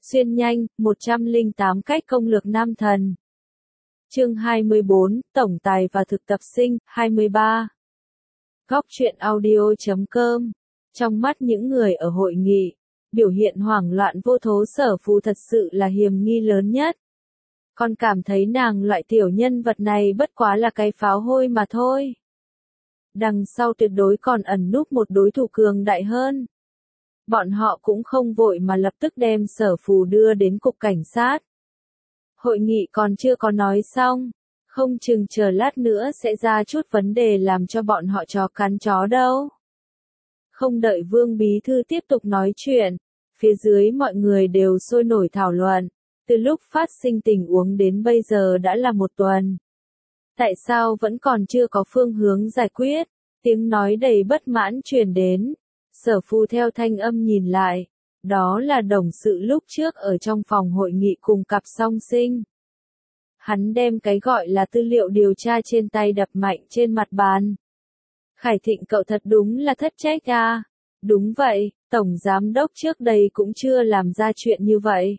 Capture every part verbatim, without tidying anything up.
Xuyên nhanh, một trăm lẻ tám cách công lược nam thần. Chương hai mươi bốn, Tổng tài và thực tập sinh, hai mươi ba. Góc truyện audio chấm com. Trong mắt những người ở hội nghị, biểu hiện hoảng loạn vô thố Sở Phù thật sự là hiềm nghi lớn nhất. Con cảm thấy nàng loại tiểu nhân vật này bất quá là cái pháo hôi mà thôi. Đằng sau tuyệt đối còn ẩn núp một đối thủ cường đại hơn. Bọn họ cũng không vội mà lập tức đem Sở Phù đưa đến cục cảnh sát. Hội nghị còn chưa có nói xong, không chừng chờ lát nữa sẽ ra chút vấn đề làm cho bọn họ chó cắn chó đâu. Không đợi Vương Bí Thư tiếp tục nói chuyện, phía dưới mọi người đều sôi nổi thảo luận, từ lúc phát sinh tình huống đến bây giờ đã là một tuần. Tại sao vẫn còn chưa có phương hướng giải quyết? Tiếng nói đầy bất mãn truyền đến. Sở Phù theo thanh âm nhìn lại, đó là đồng sự lúc trước ở trong phòng hội nghị cùng cặp song sinh. Hắn đem cái gọi là tư liệu điều tra trên tay đập mạnh trên mặt bàn. Khải Thịnh cậu thật đúng là thất trách à? Đúng vậy, Tổng Giám đốc trước đây cũng chưa làm ra chuyện như vậy.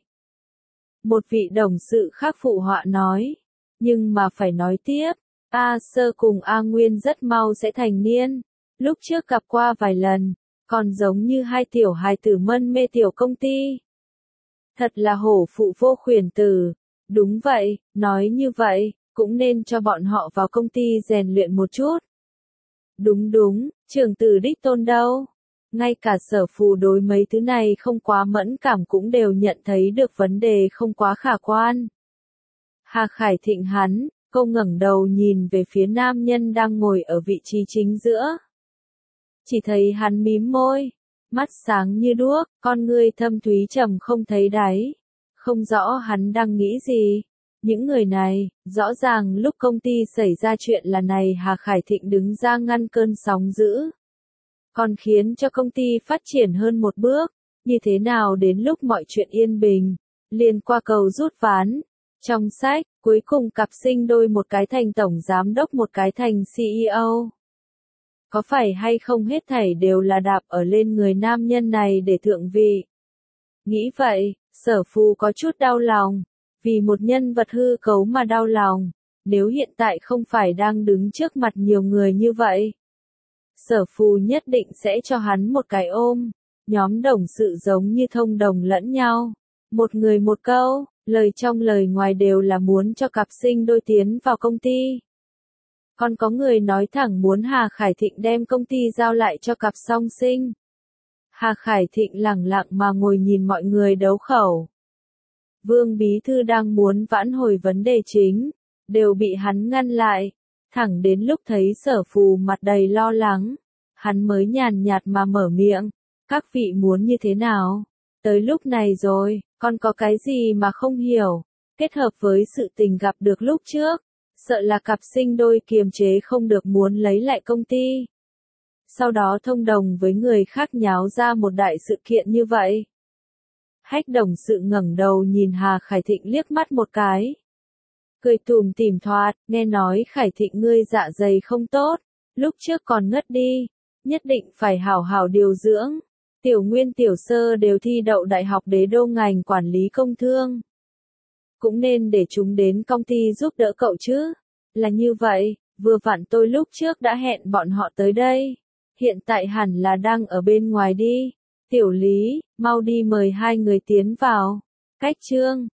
Một vị đồng sự khác phụ họa nói, nhưng mà phải nói tiếp, A Sơ cùng A Nguyên rất mau sẽ thành niên, lúc trước gặp qua vài lần, còn giống như hai tiểu hài tử mân mê tiểu công ty. Thật là hổ phụ vô khuyển tử, đúng vậy, nói như vậy, cũng nên cho bọn họ vào công ty rèn luyện một chút. Đúng đúng, trưởng tử đích tôn đâu? Ngay cả Sở Phù đối mấy thứ này không quá mẫn cảm cũng đều nhận thấy được vấn đề không quá khả quan. Hà Khải Thịnh hắn, cô ngẩng đầu nhìn về phía nam nhân đang ngồi ở vị trí chính giữa. Chỉ thấy hắn mím môi, mắt sáng như đuốc, con ngươi thâm thúy trầm không thấy đáy. Không rõ hắn đang nghĩ gì. Những người này, rõ ràng lúc công ty xảy ra chuyện là này Hà Khải Thịnh đứng ra ngăn cơn sóng dữ. Còn khiến cho công ty phát triển hơn một bước, như thế nào đến lúc mọi chuyện yên bình, liền qua cầu rút ván. Trong sách, cuối cùng cặp sinh đôi một cái thành tổng giám đốc một cái thành xê e ô. Có phải hay không hết thảy đều là đạp ở lên người nam nhân này để thượng vị. Nghĩ vậy, Sở Phù có chút đau lòng, vì một nhân vật hư cấu mà đau lòng, nếu hiện tại không phải đang đứng trước mặt nhiều người như vậy. Sở Phù nhất định sẽ cho hắn một cái ôm, nhóm đồng sự giống như thông đồng lẫn nhau, một người một câu, lời trong lời ngoài đều là muốn cho cặp sinh đôi tiến vào công ty. Còn có người nói thẳng muốn Hà Khải Thịnh đem công ty giao lại cho cặp song sinh. Hà Khải Thịnh lẳng lặng mà ngồi nhìn mọi người đấu khẩu. Vương Bí Thư đang muốn vãn hồi vấn đề chính, đều bị hắn ngăn lại, thẳng đến lúc thấy Sở Phù mặt đầy lo lắng, hắn mới nhàn nhạt mà mở miệng, các vị muốn như thế nào? Tới lúc này rồi, con có cái gì mà không hiểu, kết hợp với sự tình gặp được lúc trước, sợ là cặp sinh đôi kiềm chế không được muốn lấy lại công ty. Sau đó thông đồng với người khác nháo ra một đại sự kiện như vậy. Hách đồng sự ngẩng đầu nhìn Hà Khải Thịnh liếc mắt một cái. Cười tùm tìm thoạt, nghe nói Khải Thịnh ngươi dạ dày không tốt, lúc trước còn ngất đi, nhất định phải hảo hảo điều dưỡng. Tiểu Nguyên tiểu Sơ đều thi đậu đại học đế đô ngành quản lý công thương. Cũng nên để chúng đến công ty giúp đỡ cậu chứ. Là như vậy, vừa vặn tôi lúc trước đã hẹn bọn họ tới đây. Hiện tại hẳn là đang ở bên ngoài đi. Tiểu Lý, mau đi mời hai người tiến vào. Cách Trương,